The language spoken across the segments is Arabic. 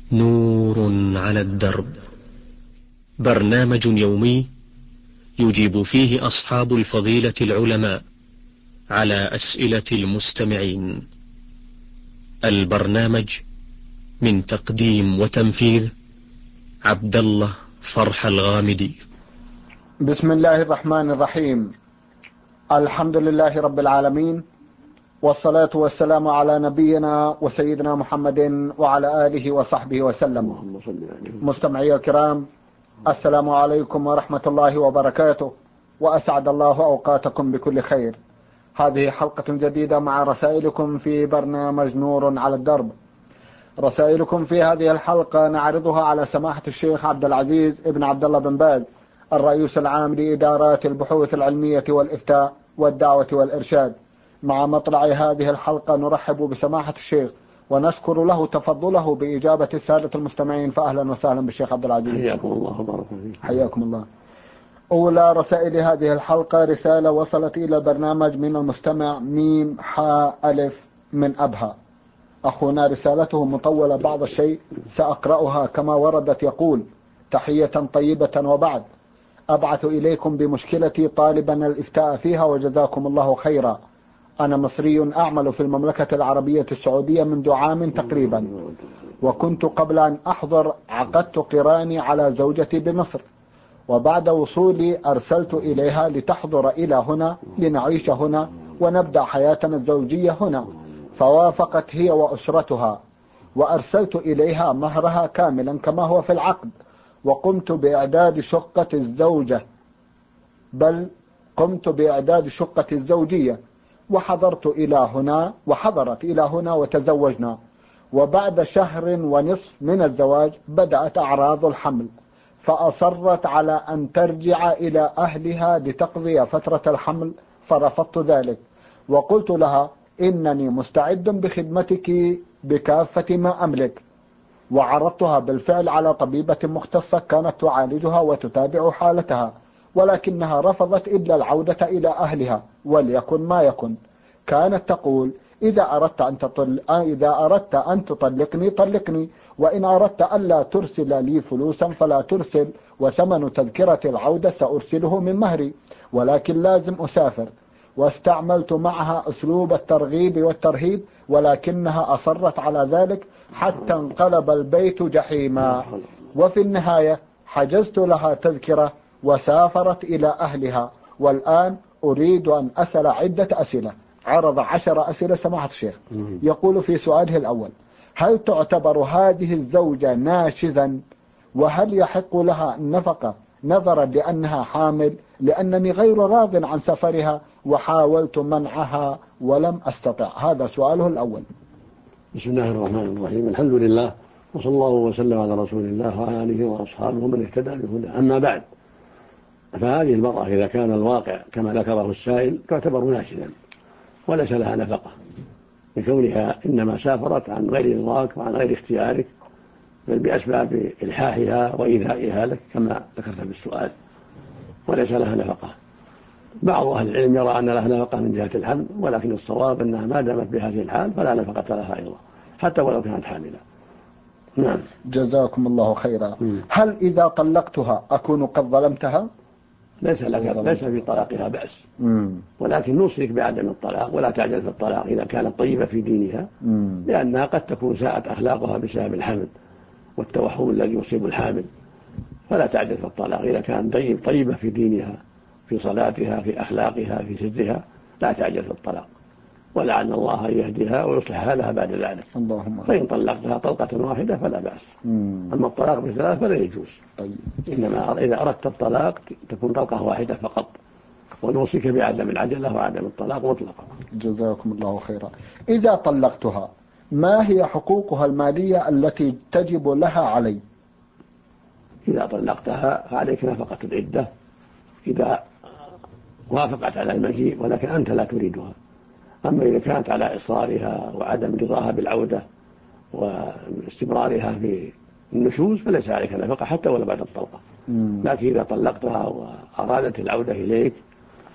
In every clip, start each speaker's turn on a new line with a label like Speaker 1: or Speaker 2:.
Speaker 1: نور على الدرب، برنامج يومي يجيب فيه أصحاب الفضيلة العلماء على أسئلة المستمعين. البرنامج من تقديم وتنفيذ عبد الله فرح الغامدي.
Speaker 2: بسم الله الرحمن الرحيم. الحمد لله رب العالمين، والصلاة والسلام على نبينا وسيدنا محمد وعلى آله وصحبه وسلم. مستمعي الكرام، السلام عليكم ورحمة الله وبركاته، وأسعد الله أوقاتكم بكل خير. هذه حلقة جديدة مع رسائلكم في برنامج نور على الدرب. رسائلكم في هذه الحلقة نعرضها على سماحة الشيخ عبد العزيز ابن عبد الله بن باز، الرئيس العام لإدارات البحوث العلمية والإفتاء والدعوة والإرشاد. مع مطلع هذه الحلقة نرحب بسماحة الشيخ ونشكر له تفضله بإجابة السادة المستمعين، فأهلا وسهلا بالشيخ عبد العزيز.
Speaker 3: حياكم الله وبارك فيكم.
Speaker 2: حياكم الله. أولى رسائل هذه الحلقة رسالة وصلت إلى البرنامج من المستمع ميم حاء ألف من أبها. أخونا رسالته مطولة بعض الشيء، سأقرأها كما وردت. يقول: تحية طيبة وبعد، أبعث إليكم بمشكلتي طالبا الإفتاء فيها وجزاكم الله خيرا. أنا مصري أعمل في المملكة العربية السعودية منذ عام تقريبا، وكنت قبل أن أحضر عقدت قراني على زوجتي بمصر، وبعد وصولي أرسلت إليها لتحضر إلى هنا لنعيش هنا ونبدأ حياتنا الزوجية هنا، فوافقت هي وأسرتها، وأرسلت إليها مهرها كاملا كما هو في العقد، وقمت بإعداد شقة الزوجة، بل قمت بإعداد شقة الزوجية، وحضرت إلى هنا وحضرت إلى هنا وتزوجنا. وبعد شهر ونصف من الزواج بدأت أعراض الحمل، فأصرت على أن ترجع إلى أهلها لتقضي فترة الحمل، فرفضت ذلك وقلت لها إنني مستعد بخدمتك بكافة ما أملك، وعرضتها بالفعل على طبيبة مختصة كانت تعالجها وتتابع حالتها، ولكنها رفضت إلا العودة إلى أهلها وليكن ما يكن. كانت تقول: إذا أردت أن تطلقني طلقني، وإن أردت ألا ترسل لي فلوسا فلا ترسل، وثمن تذكرة العودة سأرسله من مهري، ولكن لازم أسافر. واستعملت معها أسلوب الترغيب والترهيب، ولكنها أصرت على ذلك حتى انقلب البيت جحيما، وفي النهاية حجزت لها تذكرة وسافرت إلى أهلها. والآن أريد أن أسأل عدة أسئلة. عرض 10 أسئلة سماحة الشيخ. يقول في سؤاله الأول: هل تعتبر هذه الزوجة ناشزا؟ وهل يحق لها النفقة نظرا لأنها حامل؟ لأنني غير راض عن سفرها وحاولت منعها ولم أستطع. هذا سؤاله الأول.
Speaker 3: بسم الله الرحمن الرحيم. الحمد لله، وصلى الله وسلم على رسول الله وعلى آله وأصحابه من اهتدى بهداه. أما بعد، فهذه المرأة إذا كان الواقع كما ذكره السائل تعتبر ناشزا وليس لها نفقة، لكونها إنما سافرت عن غير رضاك وعن غير اختيارك، بل بأسباب إلحاحها وإيذائها لك كما ذكرت بالسؤال، وليس لها نفقة. بعض أهل العلم يرى أن لها نفقة من جهة الحمل، ولكن الصواب أنها ما دامت بهذه الحال فلا نفقة لها أيضا حتى ولو كانت حاملة. نعم.
Speaker 2: جزاكم الله خيرا. هل إذا طلقتها أكون قد ظلمتها؟
Speaker 3: ليس في طلاقها بأس، ولكن نوصيك بعدم الطلاق، ولا تعجل في الطلاق إذا كانت طيبة في دينها، لأنها قد تكون ساءت أخلاقها بسبب الحمل والتوحم الذي يصيب الحامل، فلا تعجل في الطلاق. إذا كانت طيبة في دينها، في صلاتها، في أخلاقها، في سرها، لا تعجل في الطلاق، ولعل الله يهديها ويصلح حالها بعد ذلك.
Speaker 2: اللهم.
Speaker 3: فإن طلقتها طلقة واحدة فلا بأس. أما الطلاق بثلاث فلا يجوز. إنما إذا أردت الطلاق تكون طلقة واحدة فقط، ونوصيك بعدم العجلة وعدم الطلاق مطلقا.
Speaker 2: جزاكم الله خيرا. إذا طلقتها ما هي حقوقها المالية التي تجب لها علي؟
Speaker 3: إذا طلقتها فعليك نفقة العدة إذا وافقت على المجيء، ولكن أنت لا تريدها. أما إذا كانت على إصرارها وعدم رضاها بالعودة واستمرارها في النشوز فليس عليك نفقة حتى ولا بعد الطلقة. لكن إذا طلقتها وأرادت العودة إليك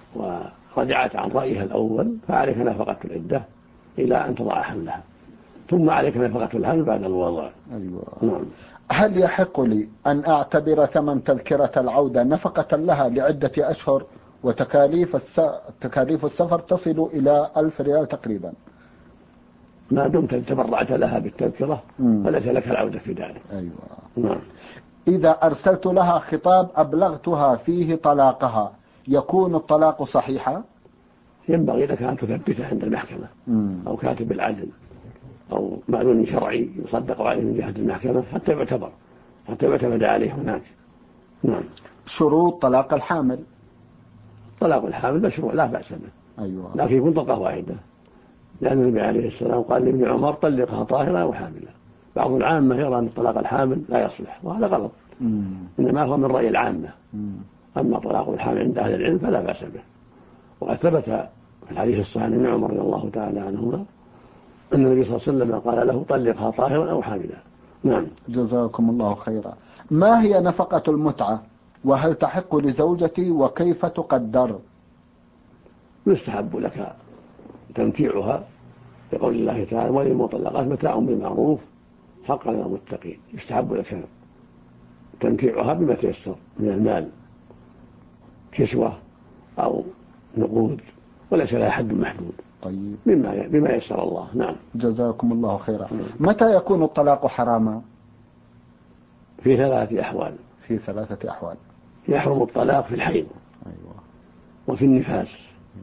Speaker 3: ورجعت عن رأيها الأول فعليك نفقة العدة إلى أن تضع حملها، ثم عليك نفقة الحمل بعد الوضع.
Speaker 2: أيوة.
Speaker 3: نعم.
Speaker 2: هل يحق لي أن أعتبر ثمن تذكرة العودة نفقة لها لعدة أشهر تكاليف السفر تصل إلى 1000 ريال تقريبا؟
Speaker 3: ما دمت تبرعت لها بالتذكرة فليس لك العودة في ذلك.
Speaker 2: أيوة.
Speaker 3: نعم.
Speaker 2: إذا أرسلت لها خطاب أبلغتها فيه طلاقها يكون الطلاق صحيحا؟
Speaker 3: ينبغي لك أن تثبته عند المحكمة أو كاتب العدل أو معلوم شرعي يصدق عليه من جهة المحكمة حتى يعتمد عليه هناك. نعم.
Speaker 2: شروط طلاق الحامل.
Speaker 3: طلاق الحامل مشروع لا بأس به.
Speaker 2: أيوة.
Speaker 3: لكن يكون طلقة واحدة، لأن النبي عليه السلام قال لابن عمر طلقها طاهرة أو حاملة. بعض العامة يرى أن طلاق الحامل لا يصلح، وهذا غلط. إنما هو من رأي العامة. أما طلاق الحامل عند أهل العلم فلا بأس به. وقد ثبت في الحديث الصحيح عن ابن عمر رضي الله تعالى عنهما أن النبي صلى الله عليه وسلم قال له طلقها طاهرا أو حاملا. نعم.
Speaker 2: جزاكم الله خيرا. ما هي نفقة المتعة وهل تحق لزوجتي وكيف تقدر؟
Speaker 3: يستحب لك تمتيعها لقول الله تعالى وللمطلقات متاع بالمعروف حقا على المتقين. يستحب لك تمتيعها بما تيسر من المال، كسوة أو نقود، وليس لها حد محدود.
Speaker 2: طيب.
Speaker 3: بما يسر الله. نعم.
Speaker 2: جزاكم الله خيرا. متى يكون الطلاق حراما؟
Speaker 3: في 3 أحوال.
Speaker 2: في 3 أحوال.
Speaker 3: يحرم الطلاق في الحيض.
Speaker 2: أيوة.
Speaker 3: وفي النفاس.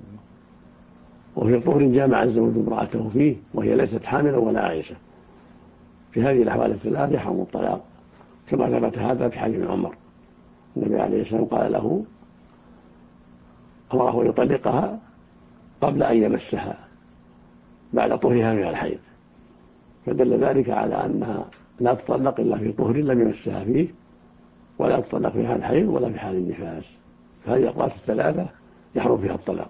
Speaker 3: وفي طهر جامع الزوج امرأته فيه وهي ليست حاملا ولا عائشة. في هذه الأحوال ال3 يحرم الطلاق، كما ثبت هذا في حديث عمر. النبي عليه السلام قال له أمره يطلقها قبل أن يمسها بعد طهرها من الحيض، فدل ذلك على أنها لا تطلق إلا في طهر لم يمسها فيه، ولا تطلق في حال الحيض ولا في حال النفاس. فهذه الأقوال ال3 يحرم فيها الطلاق.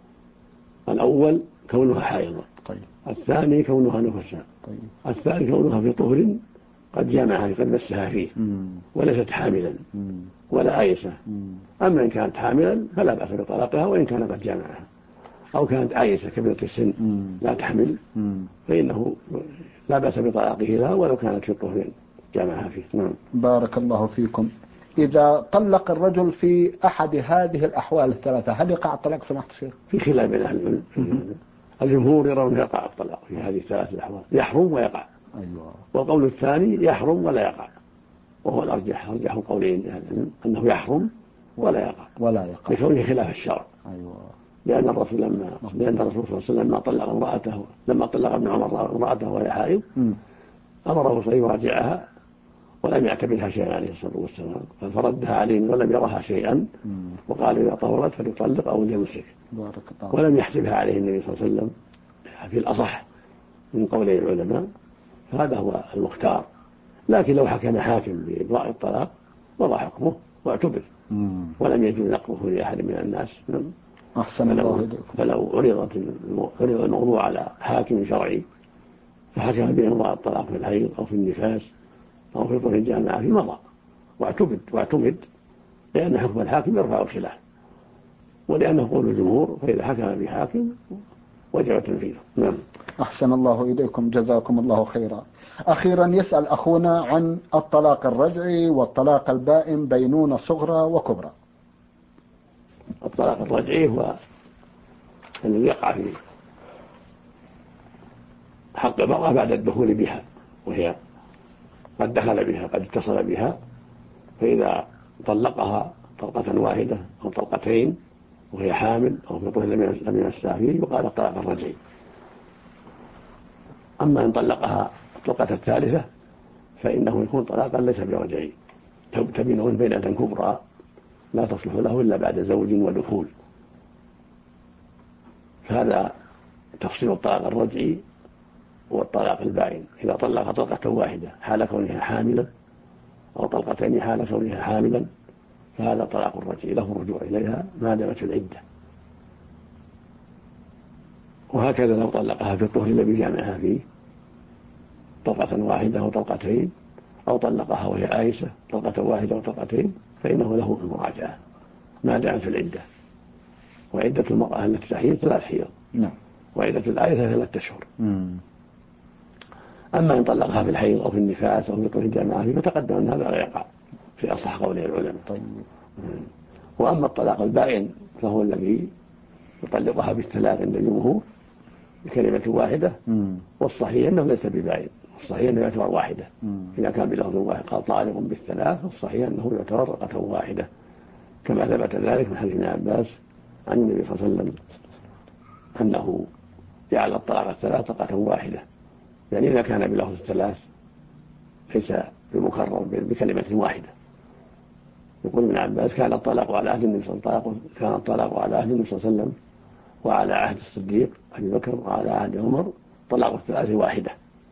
Speaker 3: الأول كونها حائضة.
Speaker 2: طيب.
Speaker 3: الثاني كونها نفساء.
Speaker 2: طيب.
Speaker 3: الثالث كونها في طهر قد جامعها قد مسها فيه وليست حاملا ولا آيسة. أما إن كانت حاملا فلا بأس بطلاقها، وإن كانت قد جامعها أو كانت آيسة كبيرة السن لا تحمل فإنه لا بأس بطلاقه لها ولو كانت في طهر جامعها فيه. نعم.
Speaker 2: بارك الله فيكم. إذا طلق الرجل في أحد هذه الأحوال ال3 هل يقع الطلاق سماحة الشيخ؟
Speaker 3: في خلاف بين أهل العلم. الجمهور يرون يقع الطلاق في هذه ال3 الأحوال، يحرم ويقع.
Speaker 2: أيوة.
Speaker 3: والقول الثاني يحرم ولا يقع، وهو الأرجح قولين يعني أنه يحرم ولا يقع لكونه خلاف الشرع.
Speaker 2: أيوة.
Speaker 3: لأن الرسول صلى الله عليه وسلم لما طلق ابن عمر امرأته وهي حائض أمره أن يراجعها ولم يعتبرها شيئا عليه الصلاة والسلام، فردها عليه ولم يرها شيئا وقال إذا طهرت فليطلق أو ليمسك، ولم يحسبها عليه النبي صلى الله عليه وسلم في الأصح من قولي العلماء. فهذا هو المختار. لكن لو حكم حاكم بإبراء الطلاق وضع حكمه واعتبر ولم يجوز نقضه لأحد من الناس.
Speaker 2: أحسن الله إليكم.
Speaker 3: فلو عرض الموضوع على حاكم شرعي فحكم بإمضاء الطلاق في الحيض أو في النفاس أو في طهر الجامعة في مضى واعتمد لأن حكم الحاكم يرفع الخلاف، ولأنه قول الجمهور فإذا حكم بحاكم وجب تنفيذه. نعم.
Speaker 2: أحسن الله إليكم. جزاكم الله خيرا. أخيرا يسأل أخونا عن الطلاق الرجعي والطلاق البائن بينونة صغرى وكبرى.
Speaker 3: الطلاق الرجعي هو الذي يقع في حق المرأة بعد الدخول بها، وهي قد دخل بها قد اتصل بها، فإذا طلقها طلقة واحدة أو طلقتين وهي حامل أو في طهر لم يمسها فيه يقال الطلاق الرجعي. أما إن طلقها الطلقة الثالثة فإنه يكون طلاقا ليس برجعي، تبينون بينة كبرى لا تصلح له إلا بعد زوج ودخول. فهذا تفصيل الطلاق الرجعي والطلاق البائن. إذا طلق طلقة واحدة حال كونها حاملا أو طلقتين حال كونها حاملا فهذا طلاق الرجعي له الرجوع إليها ما دامت العدة. وهكذا لو طلقها في الطهر الذي جامعها فيه طلقة واحدة أو طلقتين أو طلقها وهي آيسة طلقة واحدة أو طلقتين فإنه له المراجعة ما دامت في العدة. وعدة المرأة التي تحيض 3 حيض.
Speaker 2: نعم.
Speaker 3: وعدة الآية 3 أشهر. أما إن طلقها في الحيض أو في النفاس أو في طهر الجامعة فتقدم أن هذا لا يقع في أصح قوله العلماء.
Speaker 2: طيب.
Speaker 3: وأما الطلاق البائن فهو الذي يطلقها بالثلاث عند الجمهور بكلمة واحدة، والصحيح أنه ليس ببائن، الصحيح أنه يعتبر واحدة. إذا كان بلفظ واحد قال طالق بالثلاث، الصحيح أنه يعتبر طلقة واحدة، كما ثبت ذلك من حديث ابن عباس عن النبي صلى الله عليه وسلم أنه جعل الطلاق الثلاث طلقة واحدة، يعني إذا كان بلفظ الثلاث ليس بمكرر بكلمة واحدة. يقول ابن عباس كان الطلاق على عهد النبي صلى الله عليه وسلم وعلى عهد الصديق أبي بكر وعلى عهد عمر طلاق الثلاث واحدة.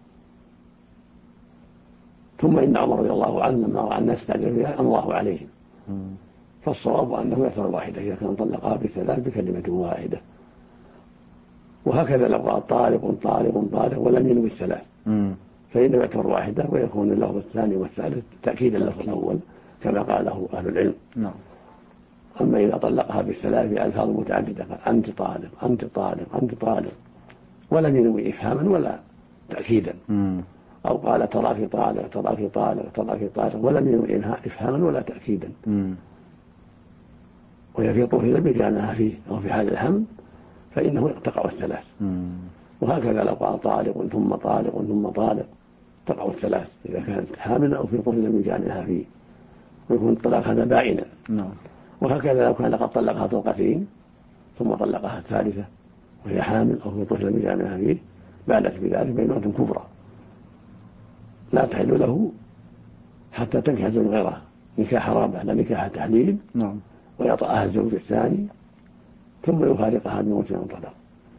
Speaker 3: ثم إن عمر رضي الله عنه لما رأى الناس تعجل فيها الله عليهم، فالصواب أنه يعتبر واحدة إذا كان طلقها بالثلاث بكلمة واحدة. وهكذا لو قال طالق طالق طالق ولم ينوي الثلاث فإنه يعتبر واحدة، ويكون اللفظ الثاني والثالث تأكيدا للفظ الأول كما قاله أهل العلم. أما إذا طلقها بالثلاث بألفاظ متعددة أنت طالق أنت طالق أنت طالق ولم ينوي إفهاما ولا تأكيدا، أو قال تراك طالق تراك طالق تراك طالق ولم ينوي إفهاما ولا تأكيدا، وهي في طهر لم يجعلها فيه أو في حال الحمل فإنه تقع الثلاث. وهكذا لو قال طالق ثم طالق ثم طالق تقع الثلاث إذا كانت حاملة أو في طهر لم يجعلها فيه، ويكون الطلاق هذا بائنا. وهكذا لو كان قد طلقها طلقتين ثم طلقها الثالثة وهي حامل أو في طفل لم يجعلها فيه بانت بذلك بينونة كبرى لا تحل له حتى تنكح زوج غيرها نكاح رابع لا نكاح تحليل، ويطأها الزوج الثاني ثم يفارقها بموت أو طلاق.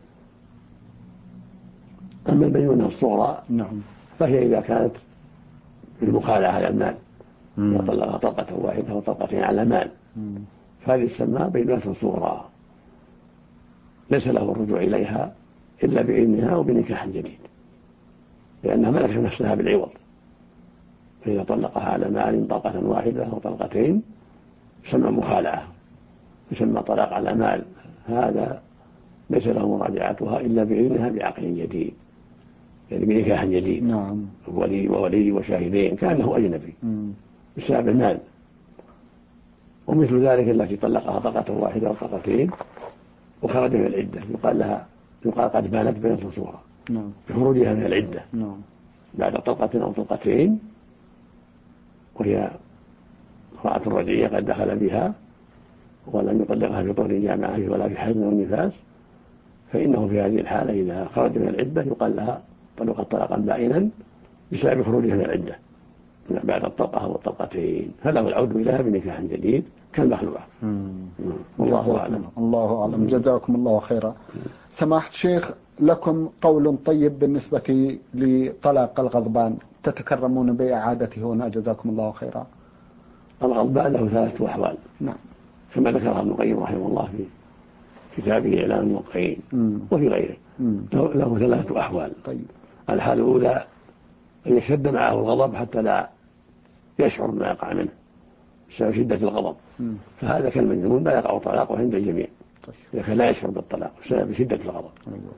Speaker 3: أما البينونة الصغرى فهي إذا كانت بالمخالعة على المال وطلقها طلقة واحدة وطلقتين على مال فهذه تسمى بينونة صغرى ليس له الرجوع إليها إلا بإذنها وبنكاح جديد، لأنها ملكت نفسها بالعوض. فإذا طلقها على مال طلقة واحدة أو طلقتين يسمى مخالعة، يسمى طلاق على مال، هذا ليس له مراجعتها إلا بإذنها بعقد جديد، يعني بنكاح جديد. ولي وشاهدين كأنه أجنبي بسبب المال. ومثل ذلك التي طلقها طلقة واحدة أو طلقتين وخرج من العدة يقال قد بانت بينة صغرى بخروجها من العدة بعد طلقة أو طلقتين، وهي امرأة رجعية قد دخل بها ولم يطلقها في طهر جامعة ولا في حيض والنفاس، فإنه في هذه الحالة إذا خرج من العدة يقال لها طلقت طلاقا بائنا بسبب خروجها من العدة بعد الطلقة أو الطلقتين، فله العود إليها بنكاح جديد كالمخلوع. والله أعلم.
Speaker 2: الله أعلم. جزاكم الله خيرا. سماحة الشيخ، لكم قول طيب بالنسبة لطلاق الغضبان تتكرمون بإعادته هنا جزاكم الله خيرا.
Speaker 3: الغضبان له ثلاثة أحوال كما ذكرها ابن القيم رحمه الله في كتابه إعلام الموقعين وفي غيره. له ثلاثة أحوال. الحال الأولى أن يشتد معه الغضب حتى لا يشعر بما يقع منه بسبب شدة الغضب، فهذا كالمجنون لا يقع طلاقه عند الجميع لكن لا يشعر بالطلاق بسبب شدة الغضب.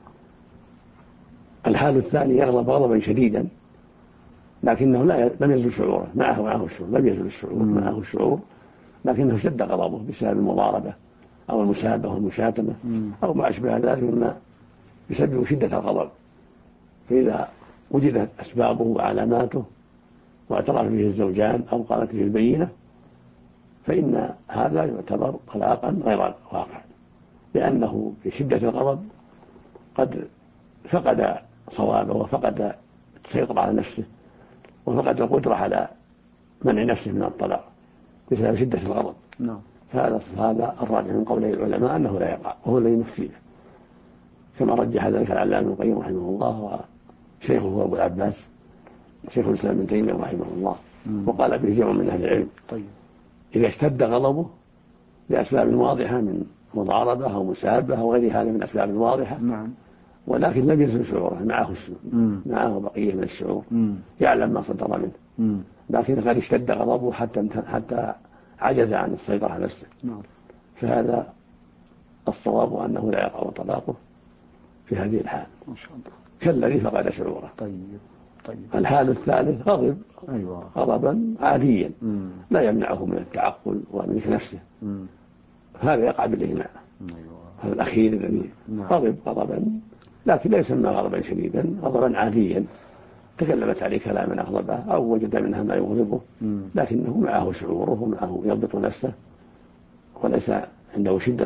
Speaker 3: الحال الثاني يغضب غضبا شديدا لكنه لم يزل شعوره معه الشعور، لم يزل الشعور معه الشعور لكنه شد غضبه بسبب المضاربة أو المسابة والمشاتمة أو ما أشبه ذلك مما يسبب شدة الغضب. فإذا وجدت أسبابه وعلاماته واعترف به الزوجان أو قالت به البينة فإن هذا يعتبر طلاقا غير واقع، لأنه في شدة الغضب قد فقد صوابه وفقد السيطرة على نفسه وفقد القدرة على منع نفسه من الطلاق بسبب شدة الغضب. فهذا الراجح من قول العلماء أنه لا يقع، وهو الذي نفتي به كما رجح ذلك العلامة ابن القيم رحمه الله وشيخه أبو العباس شيخ الإسلام ابن تيمية رحمه الله، وقال به جمع من أهل العلم. إذا اشتد غضبه لأسباب واضحة من مضاربة أو مسابة أو غير هذا من أسباب واضحة ولكن لم يزل شعوره معه بقية من الشعور يعلم ما صدر منه، لكن قد اشتد غضبه حتى عجز عن السيطرة على نفسه، فهذا الصواب أنه لا يقع طلاقه في هذه الحال كالذي فقد شعوره.
Speaker 2: طيب.
Speaker 3: الحال الثالث غضب،
Speaker 2: أيوة.
Speaker 3: غضبا عاديا لا يمنعه من التعقل وملك نفسه، هذا يقع بالإجماع.
Speaker 2: أيوة.
Speaker 3: هذا الأخير الذي غضب غضبا لكن لا يسمى غضبا شديدا، غضبا عاديا تكلمت عليه كلاما أغضبه أو وجد منها ما يغضبه، لكنه معه شعوره ومعه يضبط نفسه، وليس عنده شدة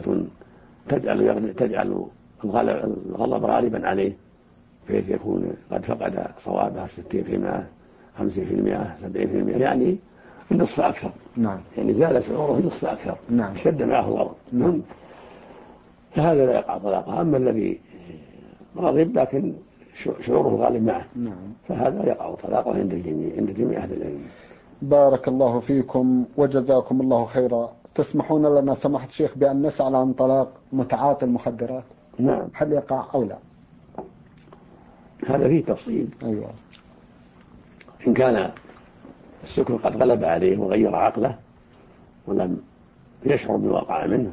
Speaker 3: تجعل الغضب غالبا عليه بحيث يكون قد فقد صوابه 60%، 50%، 70%، يعني النصف أكثر.
Speaker 2: نعم.
Speaker 3: يعني زال شعوره النصف أكثر.
Speaker 2: نعم.
Speaker 3: اشتد معه الغضب.
Speaker 2: نعم.
Speaker 3: فهذا لا يقع طلاقه. أما الذي غضب لكن شعوره غالب معه، فهذا يقع طلاقه عند جميع أهل العلم.
Speaker 2: بارك الله فيكم وجزاكم الله خيرا. تسمحون لنا سماحة الشيخ بأن نسأل عن طلاق متعاطي المخدرات؟
Speaker 3: نعم.
Speaker 2: هل يقع أو لا؟
Speaker 3: هذا فيه تفصيل.
Speaker 2: أيوة.
Speaker 3: إن كان السكر قد غلب عليه وغير عقله ولم يشعر بواقع منه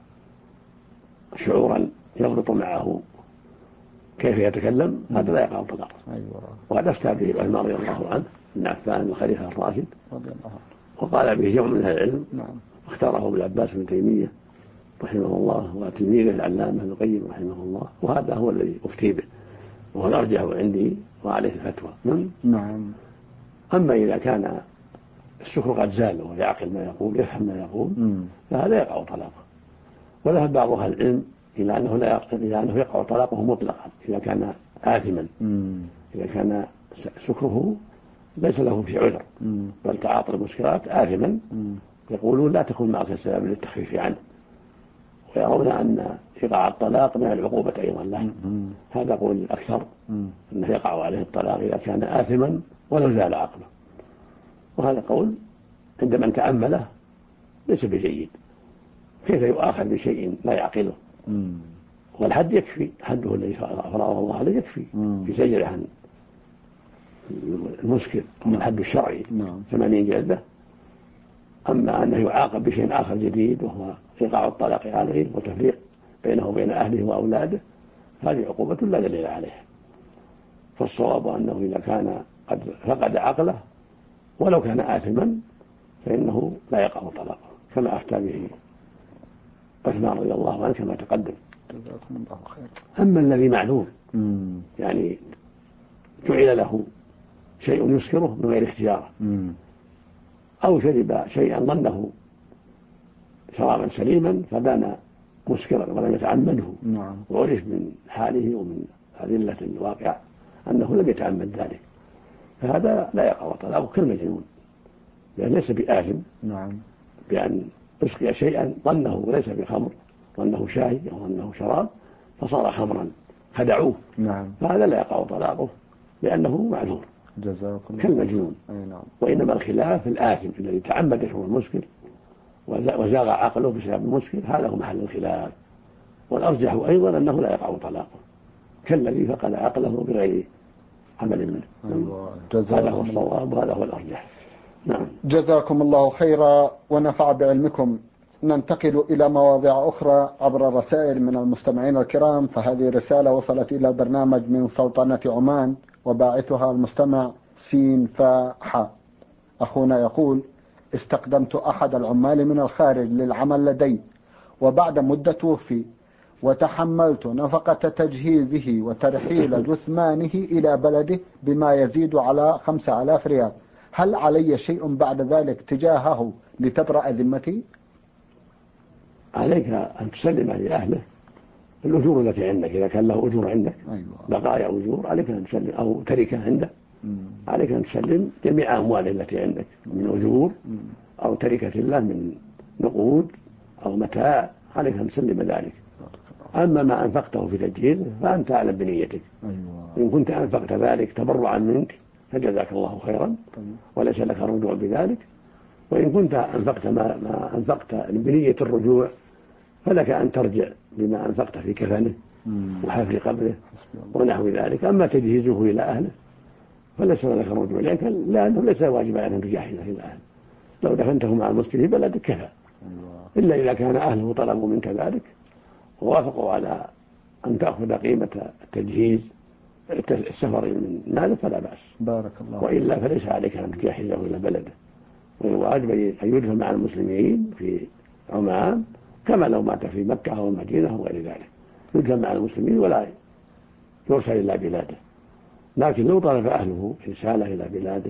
Speaker 3: شعورا يغلط معه كيف يتكلم، هذا لا يقع طلاق.
Speaker 2: أيوة.
Speaker 3: وقد أفتى به عمر رضي الله عنه بن عفان الخليفة الراشد
Speaker 2: رضي الله عنه،
Speaker 3: وقال به جمع من أهل العلم.
Speaker 2: نعم.
Speaker 3: واختاره ابن عباس بن تيمية رحمه الله وتلميذه العلامة ابن القيم رحمه الله، وهذا هو الذي أفتي به وهو الأرجح عندي وعليه الفتوى.
Speaker 2: نعم.
Speaker 3: أما إذا كان السكر قد زال ويعقل ما يقول يفهم ما يقول فهذا يقع طلاقه. وذهب بعض أهل العلم إلى أنه يقع طلاقه مطلقا إذا كان آثما، إذا كان سكره ليس له في عذر بل تعاطى المسكرات آثما، يقولون لا تكون معصية سبب للتخفيف عنه، ويرون أن إيقاع الطلاق من العقوبة أيضا له. هذا قول الأكثر أنه يقع عليه الطلاق إذا كان آثما ولو زال عقله، وهذا قول عند من تأمله ليس بجيد. كيف يؤاخذ بشيء لا يعقله؟ والحد يكفي، حده الذي فرضه الله عليه يكفي في زجر عن المسكر، الحد الشرعي 80 جلدة. أما أنه يعاقب بشيء آخر جديد وهو إيقاع الطلاق عليه وتفريق بينه وبين أهله وأولاده، هذه عقوبة لا دليل عليها. فالصواب أنه إذا كان قد فقد عقله ولو كان آثما فإنه لا يقع طلاقه كما أفتى به عثمان رضي الله عنه كما تقدم.
Speaker 2: جزاكم الله خير.
Speaker 3: أما الذي معذور يعني جعل له شيء يسكره من غير اختياره أو شرب شيئا ظنه شرابا سليما فبان مسكرا ولم يتعمده، وعرف من حاله ومن أدلة الواقع أنه لم يتعمد ذلك، فهذا لا يقع طلاقه كالمجنون، لأن ليس بآثم بأن أسقي شيئا ظنه ليس بخمر، ظنه شاي أو ظنه شراب فصار خمرا خدعوه، فهذا لا يقع طلاقه لأنه معذور كالمجنون. وإنما الخلاف الآثم الذي تعمد شرب المسكر وزاغ عقله بسبب المسكر، هذا هو محل الخلاف. والأرجح أيضا أنه لا يقع طلاقه كالذي فقد عقله بغير عمل منه. هذا هو الصواب وهذا هو الأرجح. نعم.
Speaker 2: جزاكم الله خيرا ونفع بعلمكم. ننتقل إلى مواضيع أخرى عبر الرسائل من المستمعين الكرام. فهذه رسالة وصلت إلى البرنامج من سلطنة عمان وباعثها المستمع سين فاح. أخونا يقول: استقدمت أحد العمال من الخارج للعمل لدي، وبعد مدة توفي، وتحملت نفقة تجهيزه وترحيل جثمانه إلى بلده بما يزيد على 5000 ريال. هل علي شيء بعد ذلك تجاهه لتبرأ ذمتي؟
Speaker 3: عليك أن تسلم لأهله الأجور التي عندك، إذا كان له أجور عندك بقايا أجور عليك أن تسلم، أو تركة عنده عليك أن تسلم جميع أمواله التي عندك من أجور أو تركة له من نقود أو متاع، عليك أن تسلم ذلك. أما ما أنفقته في تجهيزه فأنت أعلم بنيتك. إن كنت أنفقت ذلك تبرعا منك فجزاك الله خيرا وليس لك رجوع بذلك، وإن كنت أنفقت ما أنفقت بنية الرجوع فلك أن ترجع بما أنفقت في كفنه وحفل قبره ونحو ذلك. أما تجهيزه إلى أهله فليس لك رجوع، لأنه ليس واجبا أن تجهزه إلى أهله. لو دفنته مع المسلم في بلدك كفى، إلا إذا كان أهله طلبوا منك ذلك ووافقوا على أن تأخذ قيمة التجهيز السفر من مالك فلا بأس.
Speaker 2: بارك الله.
Speaker 3: وإلا فليس عليك أن تجهزه إلى بلده، والواجب أن يدفن مع المسلمين في عمان كما لو مات في مكة أو المدينة أو غير ذلك، يدفن مع المسلمين ولا يرسل إلى بلاده. لكن لو طلب أهله رسالة إلى بلاده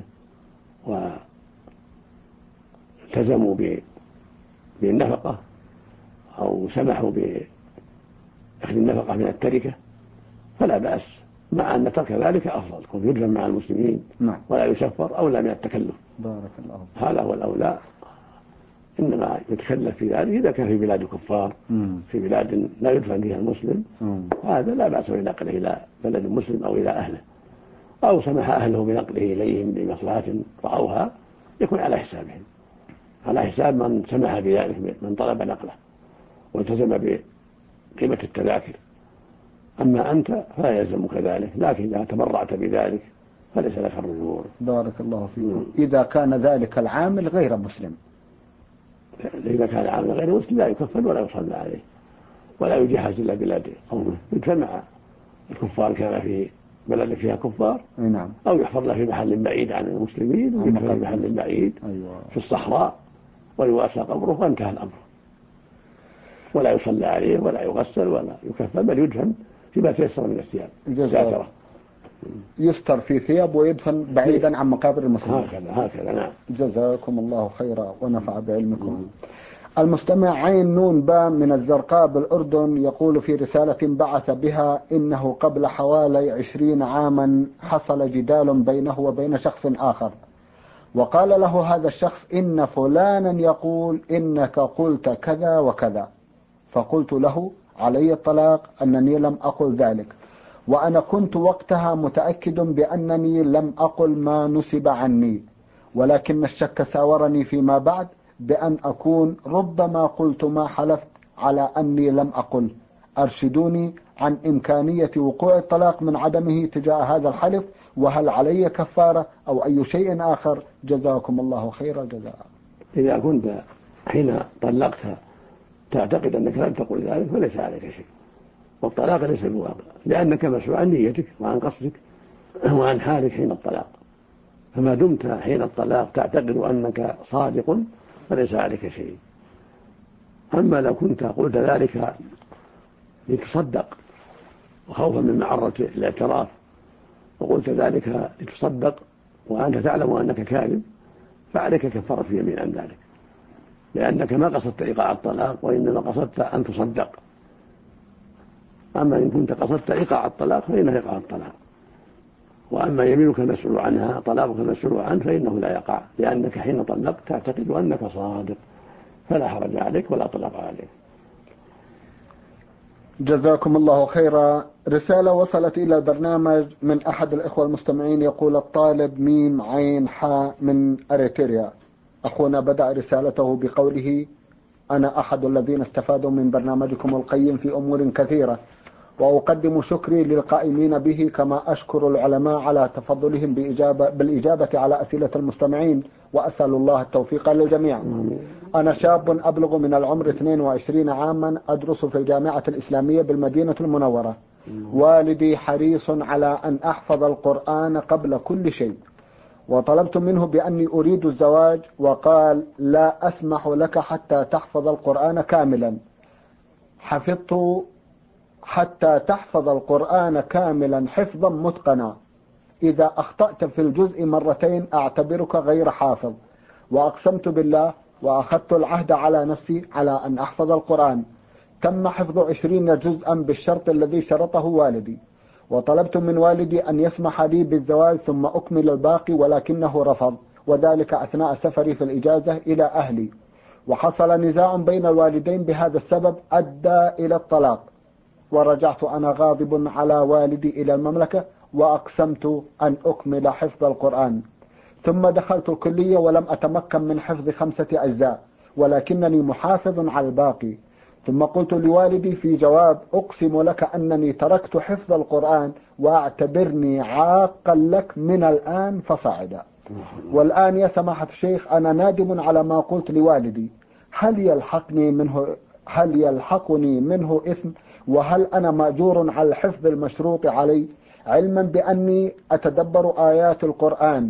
Speaker 3: والتزموا بالنفقة أو سمحوا بأخذ النفقة من التركة فلا بأس، مع أن ترك ذلك أفضل، يكون يدفن مع المسلمين ولا يسفر أولى من التكلف.
Speaker 2: بارك الله.
Speaker 3: هذا هو الأولى، إنما يتكلف في ذلك إذا كان في بلاد الكفار، في بلاد لا يدفن فيها المسلم، هذا لا بأس بنقله إلى بلد مسلم أو إلى أهله، أو سمح أهله بنقله إليهم بمصلحة رأوها، يكون على حسابهم، على حساب من سمح بذلك، من طلب نقله والتزم بقيمة التذاكر. أما أنت فلا يلزمك ذلك، لكن إذا تبرعت بذلك فليس لك الرجوع.
Speaker 2: بارك الله فيكم. إذا كان ذلك العامل غير مسلم،
Speaker 3: إذا كان العامل غير مسلم لا يكفل ولا يصلى عليه ولا يجهز إلا بلاده قومه، يجتمع الكفار كان في بلد فيها كفار،
Speaker 2: نعم،
Speaker 3: أو يحفر له في محل بعيد عن المسلمين ويدفن في محل بعيد في الصحراء ويواسى قبره وانتهى الأمر، ولا يصلى عليه ولا يغسل ولا يكفل، بل يدفن فيما تيسر من الثياب،
Speaker 2: يستر في ثياب ويدفن بعيدا عن مقابر المسلمين.
Speaker 3: هكذا نعم.
Speaker 2: جزاكم الله خيرا ونفع بعلمكم. المستمع عين نون با من الزرقاء بالأردن يقول في رسالة بعث بها إنه قبل حوالي 20 عاما حصل جدال بينه وبين شخص آخر، وقال له هذا الشخص إن فلانا يقول إنك قلت كذا وكذا، فقلت له علي الطلاق أنني لم أقل ذلك، وأنا كنت وقتها متأكد بأنني لم أقل ما نسب عني، ولكن الشك ساورني فيما بعد بأن أكون ربما قلت ما حلفت على أني لم أقل. أرشدوني عن إمكانية وقوع الطلاق من عدمه تجاه هذا الحلف، وهل علي كفارة أو أي شيء آخر؟ جزاكم الله خير الجزاء.
Speaker 3: إذا كنت حين طلقتها تعتقد أنك لم تقل ذلك فليس عليك شيء، والطلاق ليس بواقع، لأنك مسؤول عن نيتك وعن قصدك وعن حالك حين الطلاق، فما دمت حين الطلاق تعتقد أنك صادق فليس عليك شيء. أما لو كنت قلت ذلك لتصدق وخوفا من معرة الاعتراف، وقلت ذلك لتصدق وأنت تعلم أنك كاذب، فعليك كفارة يمين عن ذلك، لأنك ما قصدت إيقاع الطلاق وإنما قصدت أن تصدق. أما إن كنت قصدت إيقاع الطلاق فإنه يقع الطلاق، وأما يمينك المسؤول عنها طلاقك المسؤول عنه فإنه لا يقع، لأنك حين طلقت تعتقد أنك صادق، فلا حرج عليك ولا طلاق عليك.
Speaker 2: جزاكم الله خيرا. رسالة وصلت إلى البرنامج من أحد الإخوة المستمعين يقول الطالب ميم عين حاء من أريتريا. أخونا بدأ رسالته بقوله أنا أحد الذين استفادوا من برنامجكم القيم في أمور كثيرة، وأقدم شكري للقائمين به، كما أشكر العلماء على تفضلهم بالإجابة على أسئلة المستمعين، وأسأل الله التوفيق للجميع. أنا شاب أبلغ من العمر 22 عاما، أدرس في الجامعة الإسلامية بالمدينة المنورة. والدي حريص على أن أحفظ القرآن قبل كل شيء، وطلبت منه بأني أريد الزواج، وقال لا أسمح لك حتى تحفظ القرآن كاملا. حفظت حتى تحفظ القرآن كاملا حفظا متقنا، إذا أخطأت في الجزء مرتين أعتبرك غير حافظ، وأقسمت بالله وأخذت العهد على نفسي على أن أحفظ القرآن. تم حفظ 20 جزءا بالشرط الذي شرطه والدي، وطلبت من والدي أن يسمح لي بالزواج ثم أكمل الباقي، ولكنه رفض، وذلك أثناء سفري في الإجازة إلى أهلي، وحصل نزاع بين الوالدين بهذا السبب أدى إلى الطلاق، ورجعت أنا غاضب على والدي إلى المملكة، وأقسمت أن أكمل حفظ القرآن. ثم دخلت الكلية ولم أتمكن من حفظ 5 أجزاء، ولكنني محافظ على الباقي. ثم قلت لوالدي في جواب أقسم لك أنني تركت حفظ القرآن، واعتبرني عاقا لك من الآن فصاعدا. والآن يا سماحة الشيخ أنا نادم على ما قلت لوالدي، هل يلحقني منه إثم؟ وهل أنا مأجور على الحفظ المشروط علي؟ علما بأني أتدبر آيات القرآن،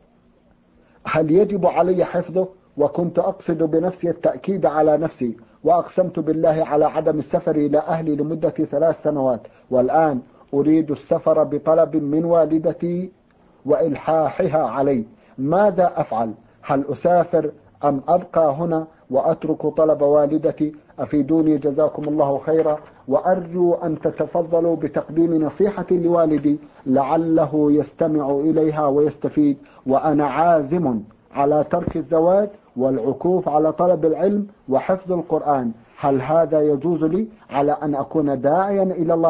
Speaker 2: هل يجب علي حفظه؟ وكنت أقصد بنفسي التأكيد على نفسي، وأقسمت بالله على عدم السفر إلى أهلي لمدة 3 سنوات، والآن أريد السفر بطلب من والدتي وإلحاحها علي، ماذا أفعل؟ هل أسافر أم أبقى هنا وأترك طلب والدتي؟ أفيدوني جزاكم الله خيرا، وأرجو أن تتفضلوا بتقديم نصيحة لوالدي لعله يستمع إليها ويستفيد، وأنا عازم على ترك الزواج والعكوف على طلب العلم وحفظ القرآن. هل هذا يجوز لي على أن أكون داعيا إلى الله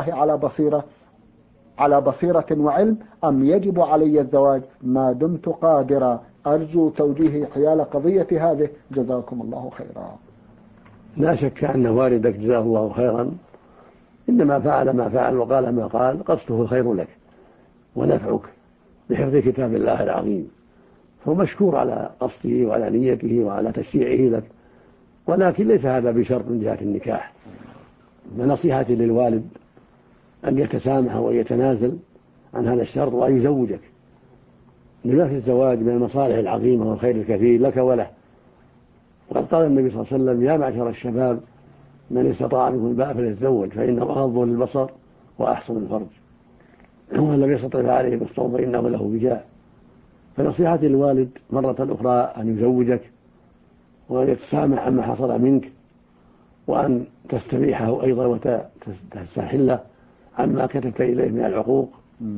Speaker 2: على بصيرة وعلم، أم يجب علي الزواج ما دمت قادرا؟ أرجو توجيهي حيال قضية هذه، جزاكم الله خيرا.
Speaker 3: لا شك أن والدك جزاه الله خيرا إنما فعل ما فعل وقال ما قال قصده الخير لك ونفعك بحفظ كتاب الله العظيم، هو مشكور على قصده وعلى نيته وعلى تشريعه لك، ولكن ليس هذا بشرط من جهة النكاح. ونصيحتي للوالد أن يتسامح ويتنازل عن هذا الشرط وأن يزوجك، لما في الزواج من المصالح العظيمة والخير الكثير لك وله. وقد قال النبي صلى الله عليه وسلم: يا معشر الشباب من استطاع منكم الباء فليتزوج فإنه أغض للبصر وأحسن الفرج، ومن لم يستطع فعليه بالصوم فإنه له وجاء. فنصيحتي للوالد مرة أخرى أن يزوجك وأن يتسامح عما حصل منك، وأن تستبيحه أيضا وتستحله عما كتبت إليه من العقوق.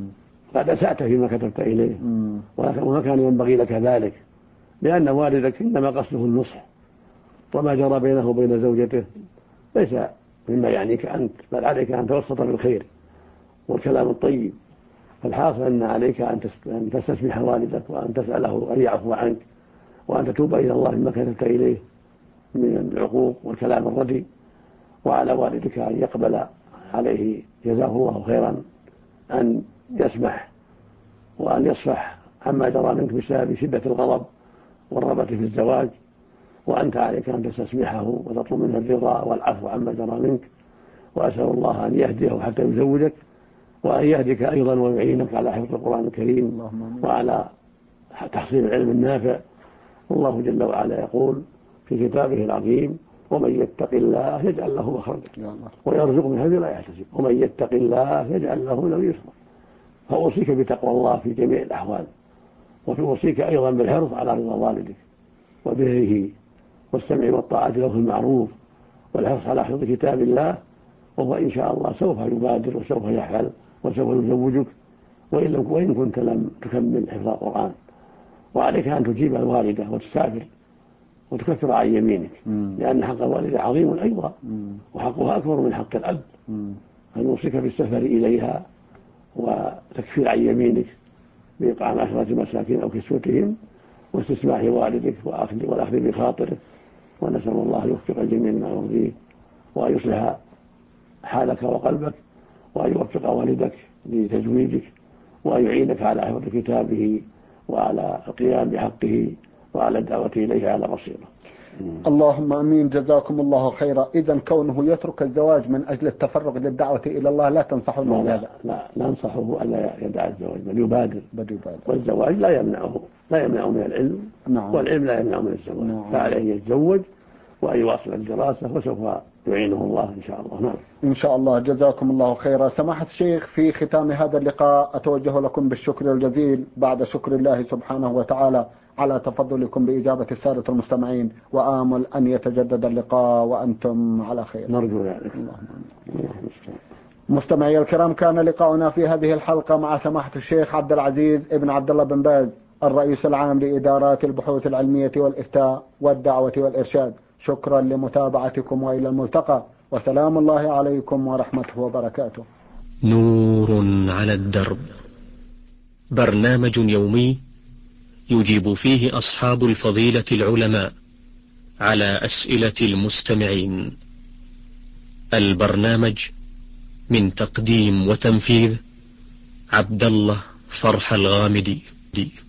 Speaker 3: قد أسأت فيما كتبت إليه وما كان ينبغي لك ذلك، لأن والدك إنما قصده النصح، وما جرى بينه وبين زوجته ليس مما يعنيك أنت، بل عليك أن توسط بالخير والكلام الطيب. فالحاصل أن عليك أن تستسمح والدك وأن تسأله أن يعفو عنك، وأن تتوب إلى الله مما كتبت إليه من العقوق والكلام الردي. وعلى والدك أن يقبل عليه جزاه الله خيرا أن يسمح وأن يصفح عما جرى منك بسبب شدة الغضب والرغبة في الزواج، وأنت عليك أن تستسمحه وتطلب منه الرضا والعفو عما جرى منك. وأسأل الله أن يهديه حتى يزوجك، وأن يهدك أيضا ويعينك على حفظ القرآن الكريم وعلى تحصيل العلم النافع. والله جل وعلا يقول في كتابه العظيم: ومن يتق الله يجعل له مخرجا ويرزق من حيث لا يحتسب ومن يتق الله يجعل له يسرا. فأوصيك بتقوى الله في جميع الأحوال، وأوصيك أيضا بالحرص على رضا والدك وبره والسمع والطاعة له المعروف، والحرص على حفظ كتاب الله. وهو إن شاء الله سوف يبادر وسوف يفعل وسوف يزوجك وإن كنت لم تكمل حفظ القرآن. وعليك أن تجيب الوالدة وتسافر وتكفر عن يمينك، لأن حق الوالدة عظيم أيضا وحقها أكبر من حق الأب. فنوصيك بالسفر إليها وتكفير عن يمينك بإطعام 10 مساكين أو كسوتهم واستسماح والدك والأخذ بخاطره. ونسأل الله يوفق الجميع ما يرضيه، وأن يصلح حالك وقلبك، وأن يوفق والدك لتزويجك، وأن يعينك على حفظ كتابه وعلى القيام بحقه وعلى الدعوة إليه على بصيرة.
Speaker 2: اللهم امين، جزاكم الله خيرا. اذا كونه يترك الزواج من اجل التفرغ للدعوه الى الله لا تنصحه بهذا؟
Speaker 3: لا انصحه الا يدع الزواج بل يبادر. والزواج لا يمنعه من العلم.
Speaker 2: نعم.
Speaker 3: والعلم لا يمنعه من الزواج. نعم. فعليه ان يتزوج وان يواصل الدراسه وسوف يعينه الله ان شاء الله. نعم
Speaker 2: ان شاء الله. جزاكم الله خيرا. سماحه الشيخ، في ختام هذا اللقاء اتوجه لكم بالشكر الجزيل بعد شكر الله سبحانه وتعالى على تفضلكم بإجابة السادة المستمعين، وآمل أن يتجدد اللقاء وأنتم على خير.
Speaker 3: نرجو ذلك.
Speaker 2: مستمعي الكرام، كان لقاؤنا في هذه الحلقة مع سماحة الشيخ عبد العزيز ابن عبد الله بن باز، الرئيس العام لإدارات البحوث العلمية والإفتاء والدعوة والإرشاد. شكرا لمتابعتكم، وإلى الملتقى، وسلام الله عليكم ورحمته وبركاته.
Speaker 1: نور على الدرب، برنامج يومي يجيب فيه أصحاب الفضيلة العلماء على أسئلة المستمعين. البرنامج من تقديم وتنفيذ عبد الله فرح الغامدي.